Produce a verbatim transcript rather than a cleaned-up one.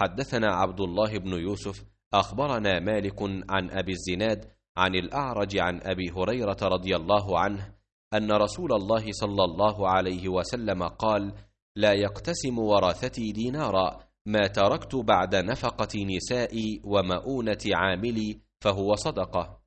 حدثنا عبد الله بن يوسف أخبرنا مالك عن أبي الزناد عن الأعرج عن أبي هريرة رضي الله عنه أن رسول الله صلى الله عليه وسلم قال: لا يقتسم ورثتي دينارا، ما تركت بعد نفقة نسائي ومؤونة عاملي فهو صدقة.